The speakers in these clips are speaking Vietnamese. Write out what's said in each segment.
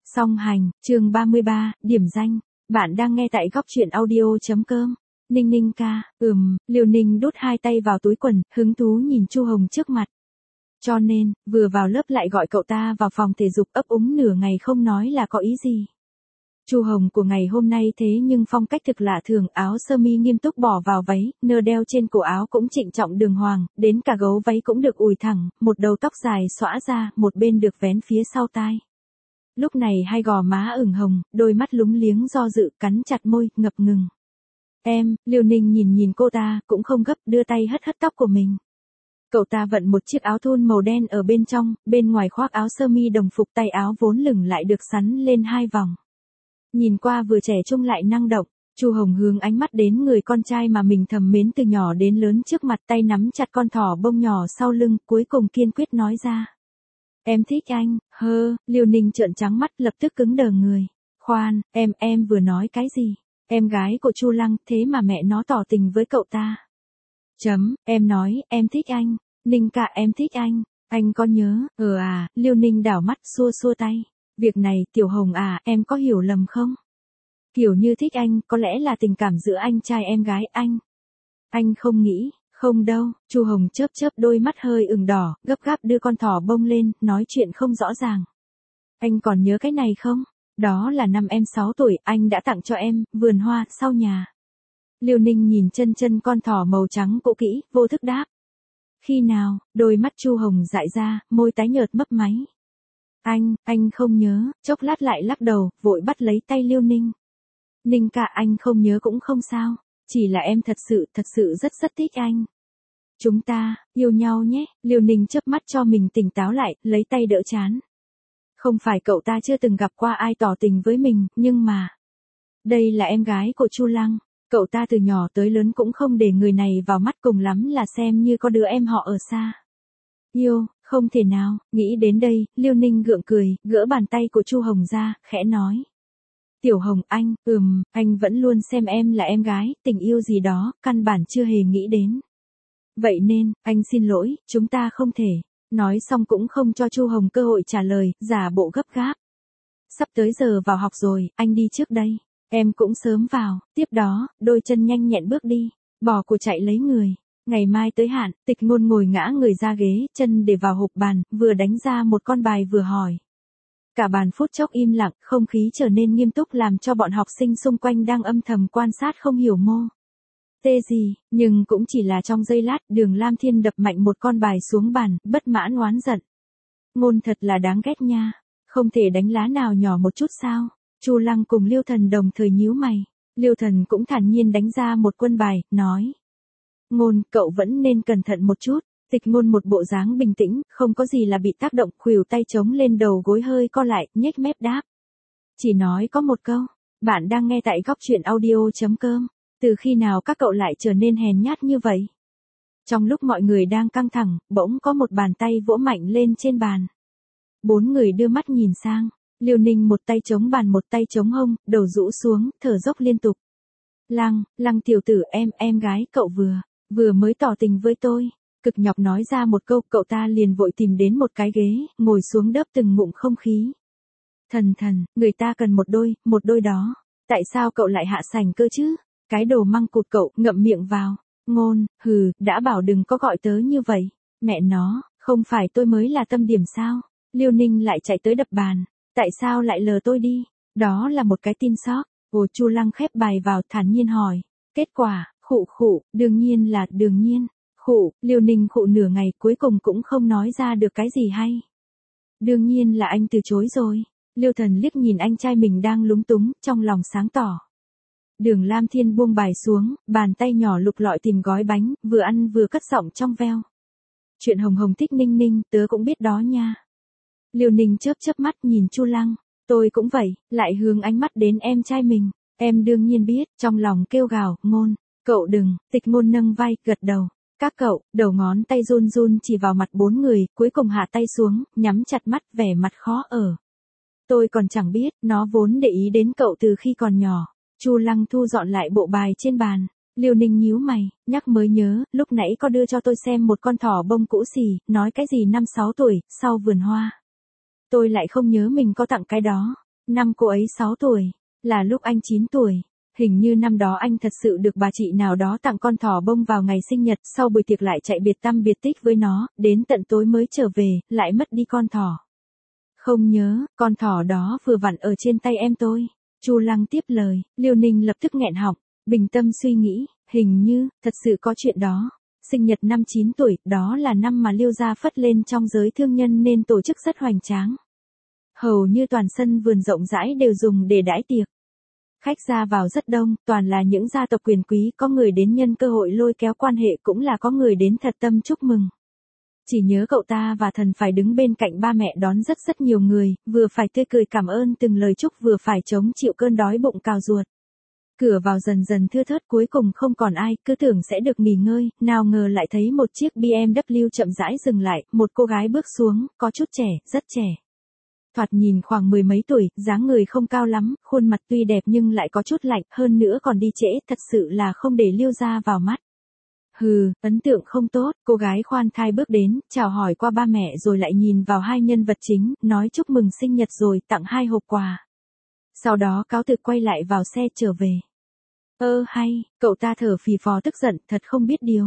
Song hành, chương 33, điểm danh. Bạn đang nghe tại góc truyện audio.com. Ninh Ninh ca, Liêu Ninh đút hai tay vào túi quần, hứng thú nhìn Chu Hồng trước mặt. Cho nên, vừa vào lớp lại gọi cậu ta vào phòng thể dục ấp úng nửa ngày không nói là có ý gì. Chu Hồng của ngày hôm nay thế nhưng phong cách thực lạ thường, áo sơ mi nghiêm túc bỏ vào váy, nơ đeo trên cổ áo cũng trịnh trọng đường hoàng, đến cả gấu váy cũng được ủi thẳng, một đầu tóc dài xõa ra, một bên được vén phía sau tai. Lúc này hai gò má ửng hồng, đôi mắt lúng liếng do dự, cắn chặt môi, ngập ngừng. Liêu Ninh nhìn cô ta, cũng không gấp, đưa tay hất tóc của mình. Cậu ta vận một chiếc áo thun màu đen ở bên trong, bên ngoài khoác áo sơ mi đồng phục, tay áo vốn lửng lại được xắn lên hai vòng. Nhìn qua vừa trẻ trung lại năng động, Chu Hồng hướng ánh mắt đến người con trai mà mình thầm mến từ nhỏ đến lớn trước mặt, tay nắm chặt con thỏ bông nhỏ sau lưng, cuối cùng kiên quyết nói ra. Em thích anh, Liêu Ninh trợn trắng mắt lập tức cứng đờ người. Khoan, em vừa nói cái gì? Em gái của Chu Lăng, thế mà mẹ nó tỏ tình với cậu ta. Em nói, em thích anh. Ninh ca em thích anh có nhớ, Liêu Ninh đảo mắt xua xua tay. Việc này, Tiểu Hồng em có hiểu lầm không? Kiểu như thích anh, có lẽ là tình cảm giữa anh trai em gái anh. Anh không nghĩ. Không đâu, Chu Hồng chớp đôi mắt hơi ửng đỏ, gấp gáp đưa con thỏ bông lên, nói chuyện không rõ ràng. Anh còn nhớ cái này không? Đó là năm em 6 tuổi, anh đã tặng cho em, vườn hoa, sau nhà. Liêu Ninh nhìn chân con thỏ màu trắng cũ kỹ, vô thức đáp. Khi nào? Đôi mắt Chu Hồng dại ra, môi tái nhợt mấp máy. Anh không nhớ, chốc lát lại lắc đầu, vội bắt lấy tay Liêu Ninh. Ninh ca anh không nhớ cũng không sao. Chỉ là em thật sự rất thích anh. Chúng ta, yêu nhau nhé, Liêu Ninh chớp mắt cho mình tỉnh táo lại, lấy tay đỡ trán. Không phải cậu ta chưa từng gặp qua ai tỏ tình với mình, nhưng mà... Đây là em gái của Chu Lăng, cậu ta từ nhỏ tới lớn cũng không để người này vào mắt, cùng lắm là xem như có đứa em họ ở xa. Yêu, không thể nào, nghĩ đến đây, Liêu Ninh gượng cười, gỡ bàn tay của Chu Hồng ra, khẽ nói. Tiểu Hồng anh vẫn luôn xem em là em gái, tình yêu gì đó, căn bản chưa hề nghĩ đến. Vậy nên, anh xin lỗi, chúng ta không thể. Nói xong cũng không cho Chu Hồng cơ hội trả lời, giả bộ gấp gáp. Sắp tới giờ vào học rồi, anh đi trước đây. Em cũng sớm vào, tiếp đó, đôi chân nhanh nhẹn bước đi, bỏ của chạy lấy người. Ngày mai tới hạn, Tịch Ngôn ngồi ngã người ra ghế, chân để vào hộp bàn, vừa đánh ra một con bài vừa hỏi. Cả bàn phút chốc im lặng, không khí trở nên nghiêm túc làm cho bọn học sinh xung quanh đang âm thầm quan sát không hiểu mô. Tê gì, nhưng cũng chỉ là trong giây lát, Đường Lam Thiên đập mạnh một con bài xuống bàn, bất mãn oán giận. Ngôn thật là đáng ghét nha, không thể đánh lá nào nhỏ một chút sao? Chu Lăng cùng Liêu Thần đồng thời nhíu mày, Liêu Thần cũng thản nhiên đánh ra một quân bài, nói. Ngôn, cậu vẫn nên cẩn thận một chút. Tịch Ngôn một bộ dáng bình tĩnh, không có gì là bị tác động, khuỷu tay chống lên đầu gối hơi co lại, nhếch mép đáp. Chỉ nói có một câu, bạn đang nghe tại góc truyện audio.com. Từ khi nào các cậu lại trở nên hèn nhát như vậy? Trong lúc mọi người đang căng thẳng, bỗng có một bàn tay vỗ mạnh lên trên bàn. 4 người đưa mắt nhìn sang, Liêu Ninh một tay chống bàn một tay chống hông, đầu rũ xuống, thở dốc liên tục. Lăng tiểu tử, em gái cậu vừa mới tỏ tình với tôi. Cực nhọc nói ra một câu, cậu ta liền vội tìm đến một cái ghế, ngồi xuống đớp từng ngụm không khí. Thần, người ta cần một đôi đó. Tại sao cậu lại hạ sành cơ chứ? Cái đồ măng cụt, cậu, ngậm miệng vào. Ngôn, đã bảo đừng có gọi tớ như vậy. Mẹ nó, không phải tôi mới là tâm điểm sao? Liêu Ninh lại chạy tới đập bàn. Tại sao lại lờ tôi đi? Đó là một cái tin sóc. Chu Lăng khép bài vào, thản nhiên hỏi. Kết quả, khụ, đương nhiên. Liêu Ninh khụ nửa ngày, cuối cùng cũng không nói ra được cái gì hay. Đương nhiên là anh từ chối rồi. Liêu Thần liếc nhìn anh trai mình đang lúng túng, trong lòng sáng tỏ. Đường Lam Thiên buông bài xuống, bàn tay nhỏ lục lọi tìm gói bánh, vừa ăn vừa cất giọng trong veo. Chuyện Hồng thích Ninh, tớ cũng biết đó nha. Liêu Ninh chớp mắt nhìn Chu Lăng, tôi cũng vậy, lại hướng ánh mắt đến em trai mình. Em đương nhiên biết, trong lòng kêu gào, Ngôn, cậu đừng. Tịch Ngôn nâng vai, gật đầu. Các cậu, đầu ngón tay run chỉ vào mặt 4 người, cuối cùng hạ tay xuống, nhắm chặt mắt, vẻ mặt khó ở. Tôi còn chẳng biết, nó vốn để ý đến cậu từ khi còn nhỏ. Chu Lăng thu dọn lại bộ bài trên bàn. Liêu Ninh nhíu mày, nhắc mới nhớ, lúc nãy có đưa cho tôi xem một con thỏ bông cũ xì, nói cái gì 5-6 tuổi, sau vườn hoa. Tôi lại không nhớ mình có tặng cái đó. Năm cô ấy 6 tuổi, là lúc anh 9 tuổi. Hình như năm đó anh thật sự được bà chị nào đó tặng con thỏ bông vào ngày sinh nhật, sau buổi tiệc lại chạy biệt tăm biệt tích với nó, đến tận tối mới trở về, lại mất đi con thỏ. Không nhớ, con thỏ đó vừa vặn ở trên tay em tôi. Chu Lăng tiếp lời, Liêu Ninh lập tức nghẹn họng, bình tâm suy nghĩ, hình như, thật sự có chuyện đó. Sinh nhật năm 9 tuổi, đó là năm mà Liêu gia phất lên trong giới thương nhân nên tổ chức rất hoành tráng. Hầu như toàn sân vườn rộng rãi đều dùng để đãi tiệc. Khách ra vào rất đông, toàn là những gia tộc quyền quý, có người đến nhân cơ hội lôi kéo quan hệ, cũng là có người đến thật tâm chúc mừng. Chỉ nhớ cậu ta và Thần phải đứng bên cạnh ba mẹ đón rất nhiều người, vừa phải tươi cười cảm ơn từng lời chúc, vừa phải chống chịu cơn đói bụng cào ruột. Cửa vào dần dần thưa thớt, cuối cùng không còn ai, cứ tưởng sẽ được nghỉ ngơi, nào ngờ lại thấy một chiếc BMW chậm rãi dừng lại, một cô gái bước xuống, có chút trẻ, rất trẻ. Thoạt nhìn khoảng 10 mấy tuổi, dáng người không cao lắm, khuôn mặt tuy đẹp nhưng lại có chút lạnh, hơn nữa còn đi trễ, thật sự là không để Liêu gia vào mắt. Hừ, ấn tượng không tốt, cô gái khoan thai bước đến, chào hỏi qua ba mẹ rồi lại nhìn vào hai nhân vật chính, nói chúc mừng sinh nhật rồi tặng 2 hộp quà. Sau đó cáo từ quay lại vào xe trở về. Hay, cậu ta thở phì phò tức giận, thật không biết điều.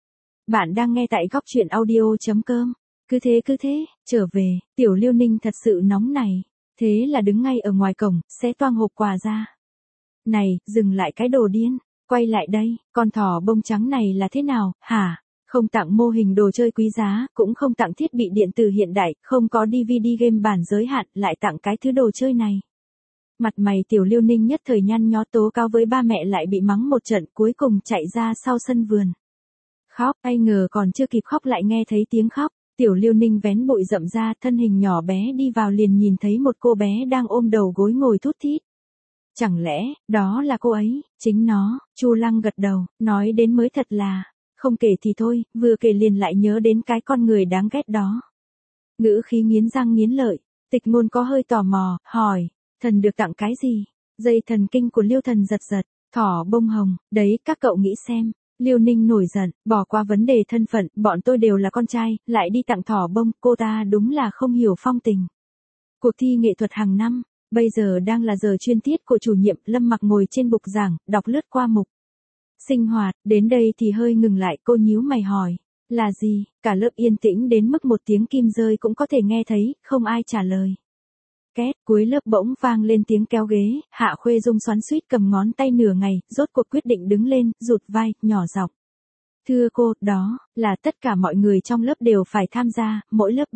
Bạn đang nghe tại góc truyện audio.com. Cứ thế, trở về, tiểu Liêu Ninh thật sự nóng này. Thế là đứng ngay ở ngoài cổng, xé toang hộp quà ra. Này, dừng lại cái đồ điên. Quay lại đây, con thỏ bông trắng này là thế nào, hả? Không tặng mô hình đồ chơi quý giá, cũng không tặng thiết bị điện tử hiện đại, không có DVD game bản giới hạn, lại tặng cái thứ đồ chơi này. Mặt mày tiểu Liêu Ninh nhất thời nhăn nhó tố cáo với ba mẹ, lại bị mắng một trận, cuối cùng chạy ra sau sân vườn. Khóc, ai ngờ còn chưa kịp khóc lại nghe thấy tiếng khóc. Tiểu Liêu Ninh vén bụi rậm ra, thân hình nhỏ bé đi vào liền nhìn thấy một cô bé đang ôm đầu gối ngồi thút thít. Chẳng lẽ, đó là cô ấy, chính nó, Chu Lăng gật đầu, nói đến mới thật là, không kể thì thôi, vừa kể liền lại nhớ đến cái con người đáng ghét đó. Ngữ khí nghiến răng nghiến lợi, Tịch Ngôn có hơi tò mò, hỏi, thần được tặng cái gì? Dây thần kinh của Liêu Thần giật giật, thỏ bông hồng, đấy các cậu nghĩ xem. Liêu Ninh nổi giận, bỏ qua vấn đề thân phận, bọn tôi đều là con trai, lại đi tặng thỏ bông, cô ta đúng là không hiểu phong tình. Cuộc thi nghệ thuật hàng năm, bây giờ đang là giờ chuyên tiết của chủ nhiệm, Lâm Mặc ngồi trên bục giảng, đọc lướt qua mục sinh hoạt, đến đây thì hơi ngừng lại, cô nhíu mày hỏi, là gì? Cả lớp yên tĩnh đến mức một tiếng kim rơi cũng có thể nghe thấy, không ai trả lời. Két, cuối lớp bỗng vang lên tiếng kéo ghế, Hạ Khuê Dung xoắn xuýt cầm ngón tay nửa ngày, rốt cuộc quyết định đứng lên, rụt vai, nhỏ giọng. Thưa cô, đó, là tất cả mọi người trong lớp đều phải tham gia, mỗi lớp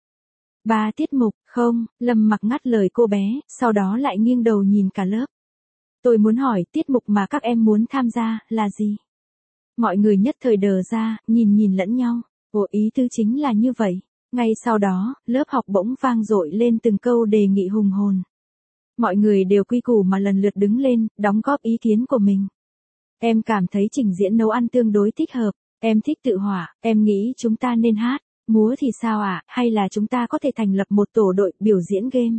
3 tiết mục, không, Lâm Mặc ngắt lời cô bé, sau đó lại nghiêng đầu nhìn cả lớp. Tôi muốn hỏi, tiết mục mà các em muốn tham gia, là gì? Mọi người nhất thời đờ ra, nhìn lẫn nhau, ồ ý tứ chính là như vậy. Ngay sau đó, lớp học bỗng vang dội lên từng câu đề nghị hùng hồn. Mọi người đều quy củ mà lần lượt đứng lên, đóng góp ý kiến của mình. Em cảm thấy trình diễn nấu ăn tương đối thích hợp, em thích tự họa, em nghĩ chúng ta nên hát, múa thì sao ạ, hay là chúng ta có thể thành lập một tổ đội biểu diễn game.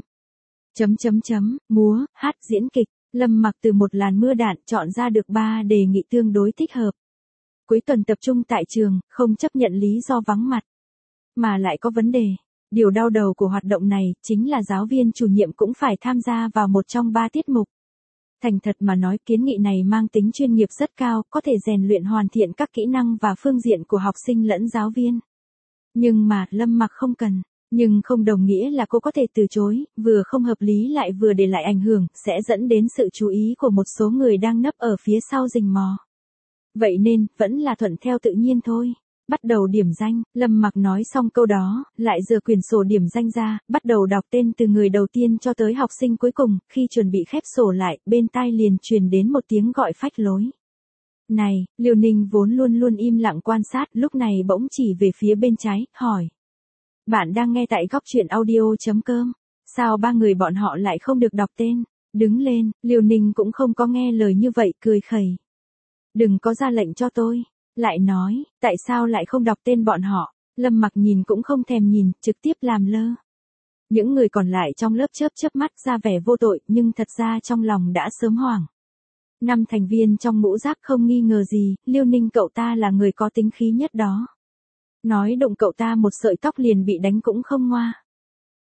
Múa, hát, diễn kịch, Lâm Mặc từ một làn mưa đạn chọn ra được 3 đề nghị tương đối thích hợp. Cuối tuần tập trung tại trường, không chấp nhận lý do vắng mặt. Mà lại có vấn đề. Điều đau đầu của hoạt động này chính là giáo viên chủ nhiệm cũng phải tham gia vào một trong 3 tiết mục. Thành thật mà nói, kiến nghị này mang tính chuyên nghiệp rất cao, có thể rèn luyện hoàn thiện các kỹ năng và phương diện của học sinh lẫn giáo viên. Nhưng mà, Lâm Mặc không cần. Nhưng không đồng nghĩa là cô có thể từ chối, vừa không hợp lý lại vừa để lại ảnh hưởng, sẽ dẫn đến sự chú ý của một số người đang nấp ở phía sau rình mò. Vậy nên, vẫn là thuận theo tự nhiên thôi. Bắt đầu điểm danh, Lâm Mặc nói xong câu đó, lại giơ quyển sổ điểm danh ra, bắt đầu đọc tên từ người đầu tiên cho tới học sinh cuối cùng, khi chuẩn bị khép sổ lại, bên tai liền truyền đến một tiếng gọi phách lối. Này, Liêu Ninh vốn luôn im lặng quan sát, lúc này bỗng chỉ về phía bên trái, hỏi. Bạn đang nghe tại góc truyện audio.com, sao 3 người bọn họ lại không được đọc tên? Đứng lên, Liêu Ninh cũng không có nghe lời như vậy, cười khẩy. Đừng có ra lệnh cho tôi. Lại nói, tại sao lại không đọc tên bọn họ? Lâm Mặc nhìn cũng không thèm nhìn, trực tiếp làm lơ. Những người còn lại trong lớp chớp mắt ra vẻ vô tội, nhưng thật ra trong lòng đã sớm hoảng. 5 thành viên trong ngũ giác không nghi ngờ gì, Liêu Ninh cậu ta là người có tính khí nhất đó. Nói đụng cậu ta một sợi tóc liền bị đánh cũng không ngoa.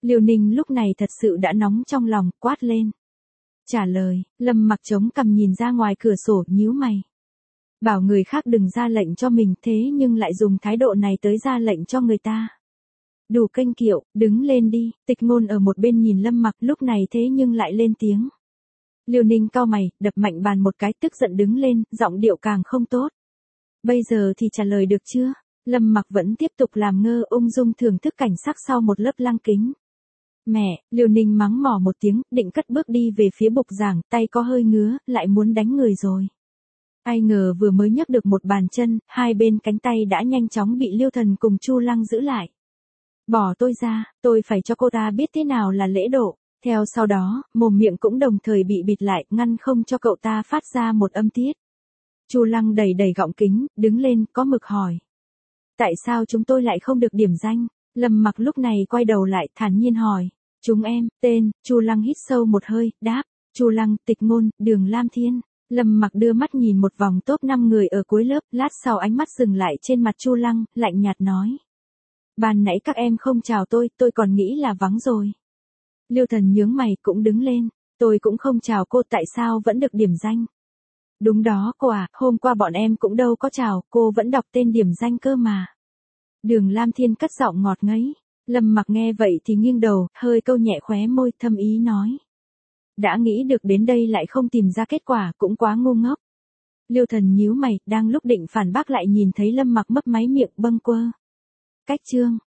Liêu Ninh lúc này thật sự đã nóng trong lòng, quát lên. Trả lời, Lâm Mặc chống cằm nhìn ra ngoài cửa sổ, nhíu mày. Bảo người khác đừng ra lệnh cho mình, thế nhưng lại dùng thái độ này tới ra lệnh cho người ta. Đủ kênh kiệu, đứng lên đi. Tịch Ngôn ở một bên nhìn Lâm Mặc lúc này thế nhưng lại lên tiếng. Liêu Ninh cau mày, đập mạnh bàn một cái, tức giận đứng lên, giọng điệu càng không tốt. Bây giờ thì trả lời được chưa? Lâm Mặc vẫn tiếp tục làm ngơ, ung dung thưởng thức cảnh sắc sau một lớp lăng kính. Mẹ, Liêu Ninh mắng mỏ một tiếng, định cất bước đi về phía bục giảng, tay có hơi ngứa, lại muốn đánh người rồi. Ai ngờ vừa mới nhấc được một bàn chân, hai bên cánh tay đã nhanh chóng bị Liêu Thần cùng Chu Lăng giữ lại. Bỏ tôi ra, tôi phải cho cô ta biết thế nào là lễ độ. Theo sau đó, mồm miệng cũng đồng thời bị bịt lại, ngăn không cho cậu ta phát ra một âm tiết. Chu Lăng đẩy đẩy gọng kính, đứng lên, có mực hỏi. Tại sao chúng tôi lại không được điểm danh? Lâm Mặc lúc này quay đầu lại, thản nhiên hỏi. Chúng em, tên. Chu Lăng hít sâu một hơi, đáp. Chu Lăng, Tịch Ngôn, Đường Lam Thiên. Lâm Mặc đưa mắt nhìn một vòng top 5 người ở cuối lớp, lát sau ánh mắt dừng lại trên mặt Chu Lăng, lạnh nhạt nói. Ban nãy các em không chào tôi còn nghĩ là vắng rồi. Liêu Thần nhướng mày, cũng đứng lên. Tôi cũng không chào cô, tại sao vẫn được điểm danh? Đúng đó cô à, hôm qua bọn em cũng đâu có chào, cô vẫn đọc tên điểm danh cơ mà. Đường Lam Thiên cất giọng ngọt ngấy. Lâm Mặc nghe vậy thì nghiêng đầu, hơi câu nhẹ khóe môi, thâm ý nói. Đã nghĩ được đến đây lại không tìm ra kết quả, cũng quá ngu ngốc. Liêu Thần nhíu mày, đang lúc định phản bác lại nhìn thấy Lâm Mặc mấp máy miệng bâng quơ. Cách chương.